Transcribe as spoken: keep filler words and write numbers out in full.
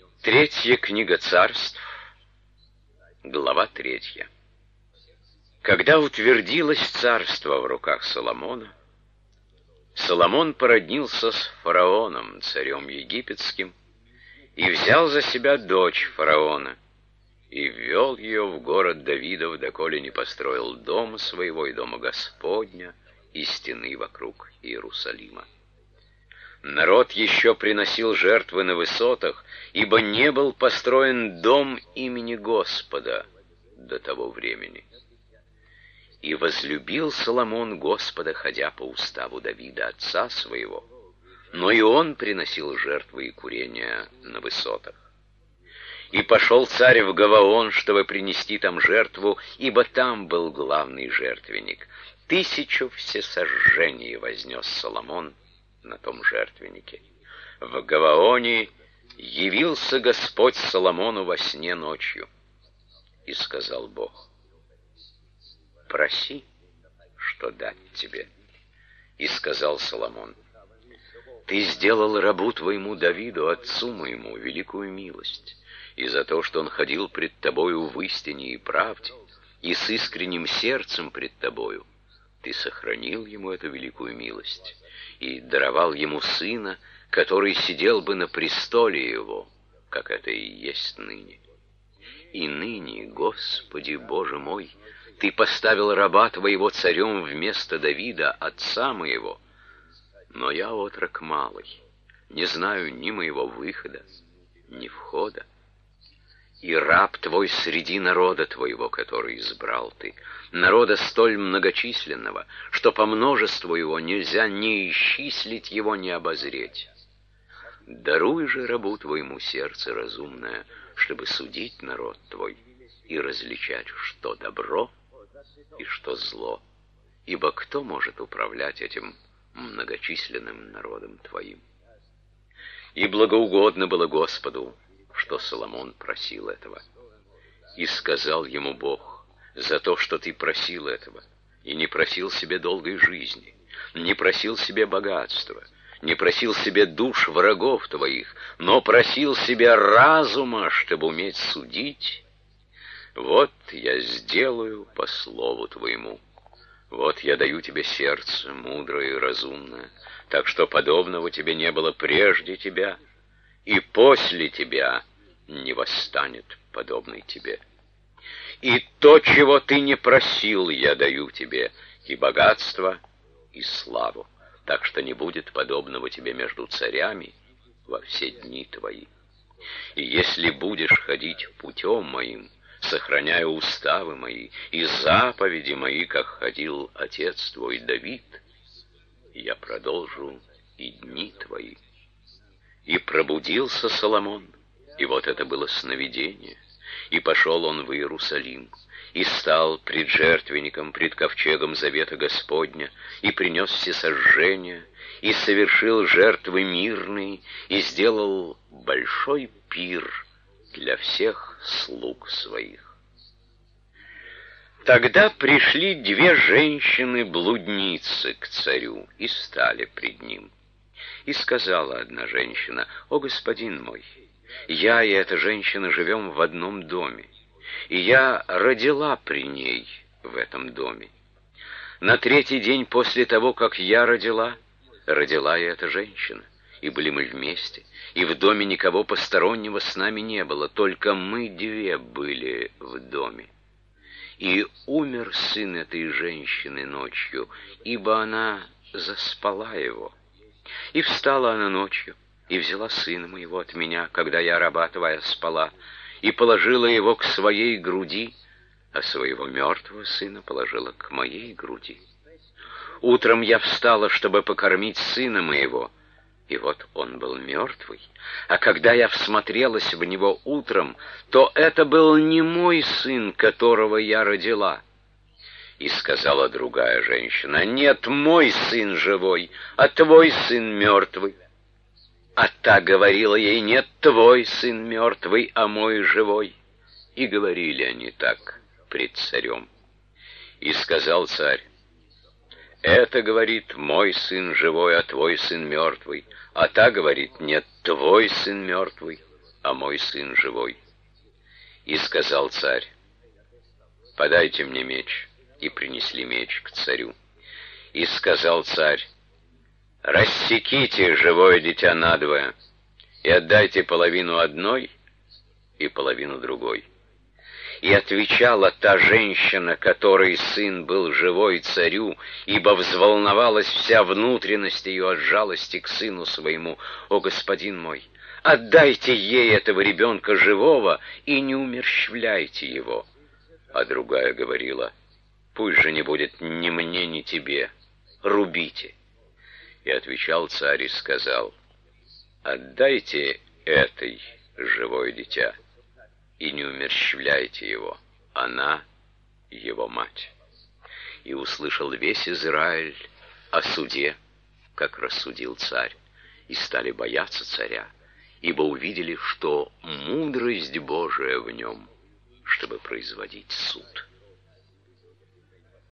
Третья книга Царств, глава третья. Когда утвердилось царство в руках Соломона, Соломон породнился с фараоном, царем египетским, и взял за себя дочь фараона, и ввел ее в город Давидов, доколе не построил дома своего и дома Господня, и стены вокруг Иерусалима. Народ еще приносил жертвы на высотах, ибо не был построен дом имени Господа до того времени. И возлюбил Соломон Господа, ходя по уставу Давида, отца своего, но и он приносил жертвы и курения на высотах. И пошел царь в Гаваон, чтобы принести там жертву, ибо там был главный жертвенник. Тысячу всесожжений вознес Соломон на том жертвеннике. В Гаваоне явился Господь Соломону во сне ночью, и сказал Бог: проси, что дать тебе. И сказал Соломон: ты сделал рабу твоему Давиду, отцу моему, великую милость, и за то, что он ходил пред тобою в истине и правде, и с искренним сердцем пред тобою, ты сохранил ему эту великую милость, и даровал ему сына, который сидел бы на престоле его, как это и есть ныне. И ныне, Господи Боже мой, ты поставил раба твоего царем вместо Давида, отца моего. Но я отрок малый, не знаю ни моего выхода, ни входа. И раб твой среди народа твоего, который избрал ты, народа столь многочисленного, что по множеству его нельзя ни исчислить его, ни обозреть. Даруй же рабу твоему сердце разумное, чтобы судить народ твой и различать, что добро и что зло, ибо кто может управлять этим многочисленным народом твоим? И благоугодно было Господу, что Соломон просил этого. И сказал ему Бог: за то, что ты просил этого, и не просил себе долгой жизни, не просил себе богатства, не просил себе душ врагов твоих, но просил себе разума, чтобы уметь судить, вот я сделаю по слову твоему. Вот я даю тебе сердце мудрое и разумное, так что подобного тебе не было прежде тебя, и после тебя не восстанет подобный тебе. И то, чего ты не просил, я даю тебе, и богатство, и славу, так что не будет подобного тебе между царями во все дни твои. И если будешь ходить путем моим, сохраняя уставы мои и заповеди мои, как ходил отец твой Давид, я продолжу и дни твои. И пробудился Соломон, и вот это было сновидение, и пошел он в Иерусалим, и стал пред жертвенником, пред ковчегом завета Господня, и принес всесожжения, и совершил жертвы мирные, и сделал большой пир для всех слуг своих. Тогда пришли две женщины-блудницы к царю и стали пред ним. И сказала одна женщина: «О, господин мой, я и эта женщина живем в одном доме, и я родила при ней в этом доме. На третий день после того, как я родила, родила и эта женщина, и были мы вместе, и в доме никого постороннего с нами не было, только мы две были в доме. И умер сын этой женщины ночью, ибо она заспала его. И встала она ночью, и взяла сына моего от меня, когда я, раба твоя, спала, и положила его к своей груди, а своего мертвого сына положила к моей груди. Утром я встала, чтобы покормить сына моего, и вот он был мертвый, а когда я всмотрелась в него утром, то это был не мой сын, которого я родила». И сказала другая женщина: «Нет, мой сын живой, а твой сын мертвый». А та говорила ей: «Нет, твой сын мертвый, а мой живой». И говорили они так пред царем. И сказал царь: «Это, говорит, мой сын живой, а твой сын мертвый». А та говорит: «Нет, твой сын мертвый, а мой сын живой». И сказал царь: «Подайте мне меч». И принесли меч к царю. И сказал царь: «Рассеките живое дитя надвое и отдайте половину одной и половину другой». И отвечала та женщина, которой сын был живой, царю, ибо взволновалась вся внутренность ее от жалости к сыну своему: «О, господин мой, отдайте ей этого ребенка живого и не умерщвляйте его». А другая говорила: «Пусть же не будет ни мне, ни тебе, рубите». И отвечал царь и сказал: «Отдайте этой живое дитя и не умерщвляйте его, она его мать». И услышал весь Израиль о суде, как рассудил царь, и стали бояться царя, ибо увидели, что мудрость Божия в нем, чтобы производить суд.